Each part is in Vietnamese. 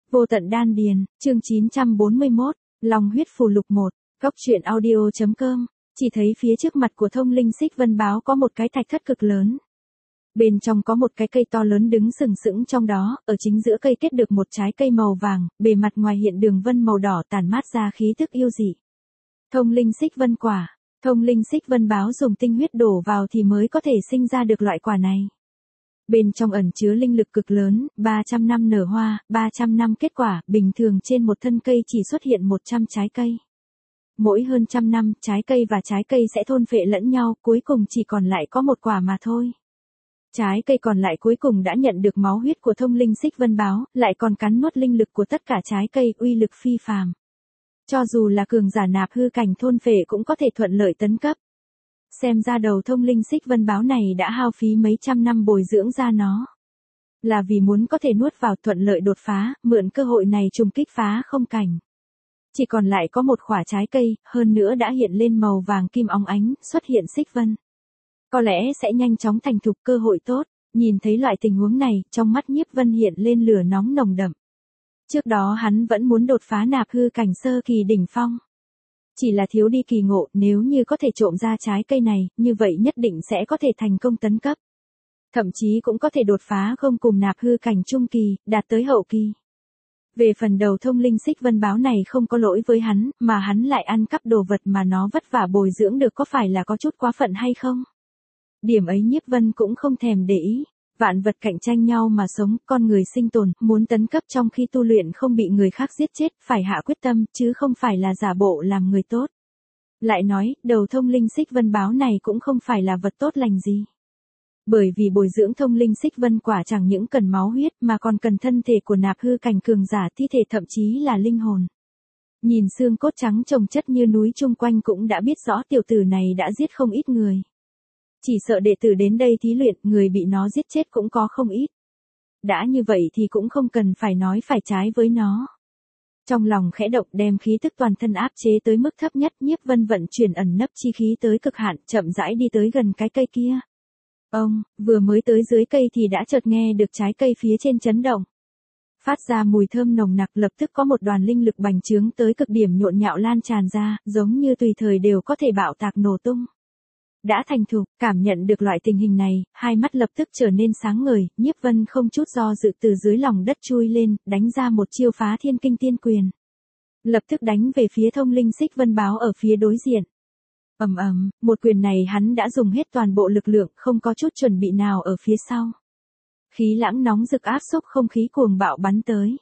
Vô tận đan điền, chương 941, Long huyết phù lục 1, Góc truyện audio.com, chỉ thấy phía trước mặt của Thông Linh Xích Vân Báo có một cái thạch thất cực lớn. Bên trong có một cái cây to lớn đứng sừng sững trong đó, ở chính giữa cây kết được một trái cây màu vàng, bề mặt ngoài hiện đường vân màu đỏ tản mát ra khí tức yêu dị. Thông Linh Xích Vân quả, Thông Linh Xích Vân Báo dùng tinh huyết đổ vào thì mới có thể sinh ra được loại quả này. Bên trong ẩn chứa linh lực cực lớn, 300 năm nở hoa, 300 năm kết quả, bình thường trên một thân cây chỉ xuất hiện 100 trái cây. Mỗi hơn trăm năm, trái cây và trái cây sẽ thôn phệ lẫn nhau, cuối cùng chỉ còn lại có một quả mà thôi. Trái cây còn lại cuối cùng đã nhận được máu huyết của Thông Linh Xích Vân Báo, lại còn cắn nuốt linh lực của tất cả trái cây, uy lực phi phàm. Cho dù là cường giả nạp hư cảnh thôn phệ cũng có thể thuận lợi tấn cấp. Xem ra đầu Thông Linh Xích Vân Báo này đã hao phí mấy trăm năm bồi dưỡng ra nó. Là vì muốn có thể nuốt vào thuận lợi đột phá, mượn cơ hội này trùng kích phá không cảnh. Chỉ còn lại có một quả trái cây, hơn nữa đã hiện lên màu vàng kim óng ánh, xuất hiện xích vân. Có lẽ sẽ nhanh chóng thành thục, cơ hội tốt. Nhìn thấy loại tình huống này, trong mắt Nhiếp Vân hiện lên lửa nóng nồng đậm. Trước đó hắn vẫn muốn đột phá nạp hư cảnh sơ kỳ đỉnh phong. Chỉ là thiếu đi kỳ ngộ, nếu như có thể trộm ra trái cây này, như vậy nhất định sẽ có thể thành công tấn cấp. Thậm chí cũng có thể đột phá không cùng nạp hư cảnh trung kỳ, đạt tới hậu kỳ. Về phần đầu Thông Linh Xích Vân Báo này không có lỗi với hắn, mà hắn lại ăn cắp đồ vật mà nó vất vả bồi dưỡng được, có phải là có chút quá phận hay không? Điểm ấy Nhiếp Vân cũng không thèm để ý. Vạn vật cạnh tranh nhau mà sống, con người sinh tồn, muốn tấn cấp trong khi tu luyện không bị người khác giết chết, phải hạ quyết tâm, chứ không phải là giả bộ làm người tốt. Lại nói, đầu Thông Linh Xích Vân Báo này cũng không phải là vật tốt lành gì. Bởi vì bồi dưỡng Thông Linh Xích Vân quả chẳng những cần máu huyết mà còn cần thân thể của nạp hư cảnh cường giả, thi thể, thậm chí là linh hồn. Nhìn xương cốt trắng chồng chất như núi chung quanh cũng đã biết rõ tiểu tử này đã giết không ít người. Chỉ sợ đệ tử đến đây thí luyện, người bị nó giết chết cũng có không ít. Đã như vậy thì cũng không cần phải nói phải trái với nó. Trong lòng khẽ động, đem khí tức toàn thân áp chế tới mức thấp nhất, Nhiếp Vân vận chuyển ẩn nấp chi khí tới cực hạn, chậm rãi đi tới gần cái cây kia. Ông, vừa mới tới dưới cây thì đã chợt nghe được trái cây phía trên chấn động. Phát ra mùi thơm nồng nặc, lập tức có một đoàn linh lực bành trướng tới cực điểm nhộn nhạo lan tràn ra, giống như tùy thời đều có thể bạo tạc nổ tung. Đã thành thục, cảm nhận được loại tình hình này, hai mắt lập tức trở nên sáng ngời, Nhiếp Vân không chút do dự từ dưới lòng đất chui lên, đánh ra một chiêu phá thiên kinh tiên quyền. Lập tức đánh về phía Thông Linh Xích Vân Báo ở phía đối diện. Ầm ầm, một quyền này hắn đã dùng hết toàn bộ lực lượng, không có chút chuẩn bị nào ở phía sau. Khí lãng nóng rực áp xúc không khí cuồng bạo bắn tới.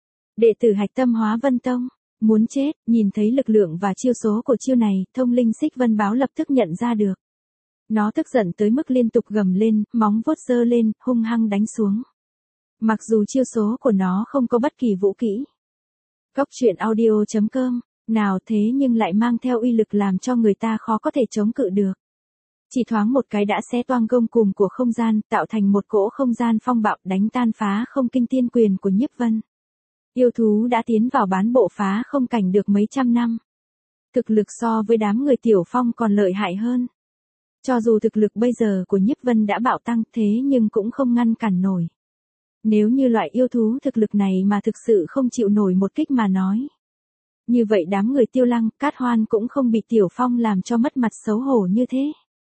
Đệ tử Hạch Tâm Hóa Vân Tông, muốn chết, nhìn thấy lực lượng và chiêu số của chiêu này, Thông Linh Xích Vân Báo lập tức nhận ra được. Nó tức giận tới mức liên tục gầm lên, móng vuốt giơ lên, hung hăng đánh xuống. Mặc dù chiêu số của nó không có bất kỳ vũ kỹ. Góc truyện audio.com, nào thế nhưng lại mang theo uy lực làm cho người ta khó có thể chống cự được. Chỉ thoáng một cái đã xé toang gông cùm của không gian, tạo thành một cỗ không gian phong bạo, đánh tan phá không kinh tiên quyền của Nhiếp Vân. Yêu thú đã tiến vào bán bộ phá không cảnh được mấy trăm năm. Thực lực so với đám người tiểu phong còn lợi hại hơn. Cho dù thực lực bây giờ của Nhiếp Vân đã bạo tăng, thế nhưng cũng không ngăn cản nổi. Nếu như loại yêu thú thực lực này mà thực sự không chịu nổi một kích mà nói. Như vậy đám người Tiêu Lăng, Cát Hoan cũng không bị Tiểu Phong làm cho mất mặt xấu hổ như thế.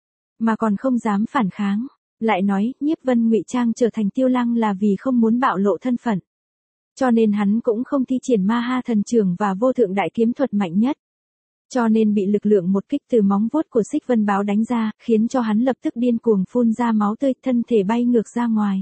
Mà còn không dám phản kháng. Lại nói, Nhiếp Vân ngụy trang trở thành Tiêu Lăng là vì không muốn bạo lộ thân phận. Cho nên hắn cũng không thi triển Ma Ha Thần Trường và Vô Thượng Đại Kiếm Thuật mạnh nhất. Cho nên bị lực lượng một kích từ móng vuốt của Xích Vân Báo đánh ra, khiến cho hắn lập tức điên cuồng phun ra máu tươi, thân thể bay ngược ra ngoài.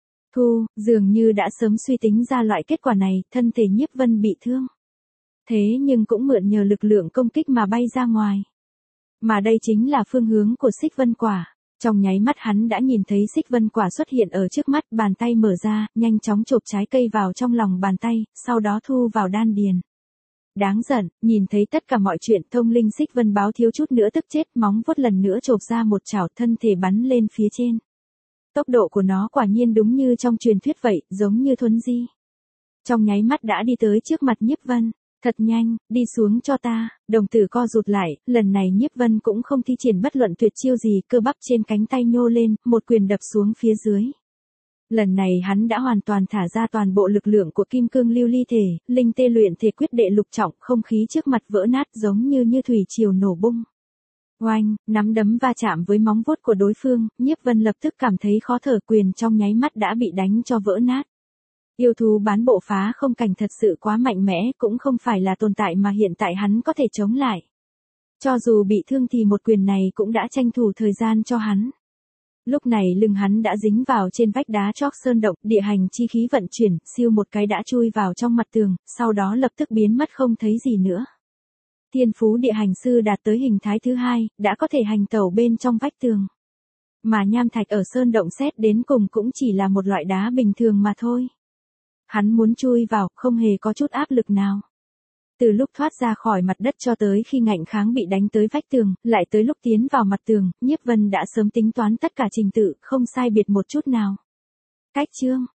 Dường như đã sớm suy tính ra loại kết quả này, thân thể Nhiếp Vân bị thương. Thế nhưng cũng mượn nhờ lực lượng công kích mà bay ra ngoài. Mà đây chính là phương hướng của Xích Vân Quả. Trong nháy mắt hắn đã nhìn thấy Xích Vân Quả xuất hiện ở trước mắt, bàn tay mở ra, nhanh chóng chộp trái cây vào trong lòng bàn tay, sau đó thu vào đan điền. Đáng giận, nhìn thấy tất cả mọi chuyện, Thông Linh Xích Vân Báo thiếu chút nữa tức chết, móng vuốt lần nữa chộp ra một chảo, thân thể bắn lên phía trên. Tốc độ của nó quả nhiên đúng như trong truyền thuyết vậy, giống như thuấn di. Trong nháy mắt đã đi tới trước mặt Nhiếp Vân. Thật nhanh, đi xuống cho ta, đồng tử co rụt lại, lần này Nhiếp Vân cũng không thi triển bất luận tuyệt chiêu gì, cơ bắp trên cánh tay nhô lên, một quyền đập xuống phía dưới. Lần này hắn đã hoàn toàn thả ra toàn bộ lực lượng của kim cương lưu ly thể, linh tê luyện thể quyết đệ lục trọng, không khí trước mặt vỡ nát giống như thủy triều nổ bung. Oanh, nắm đấm va chạm với móng vuốt của đối phương, Nhiếp Vân lập tức cảm thấy khó thở, quyền trong nháy mắt đã bị đánh cho vỡ nát. Yêu thú bán bộ phá không cảnh thật sự quá mạnh mẽ, cũng không phải là tồn tại mà hiện tại hắn có thể chống lại. Cho dù bị thương thì một quyền này cũng đã tranh thủ thời gian cho hắn. Lúc này lưng hắn đã dính vào trên vách đá chót sơn động, địa hành chi khí vận chuyển, siêu một cái đã chui vào trong mặt tường, sau đó lập tức biến mất không thấy gì nữa. Thiên phú địa hành sư đạt tới hình thái thứ 2, đã có thể hành tẩu bên trong vách tường. Mà nham thạch ở sơn động xét đến cùng cũng chỉ là một loại đá bình thường mà thôi. Hắn muốn chui vào, không hề có chút áp lực nào. Từ lúc thoát ra khỏi mặt đất cho tới khi ngạnh kháng bị đánh tới vách tường, lại tới lúc tiến vào mặt tường, Nhiếp Vân đã sớm tính toán tất cả trình tự, không sai biệt một chút nào. Cách chương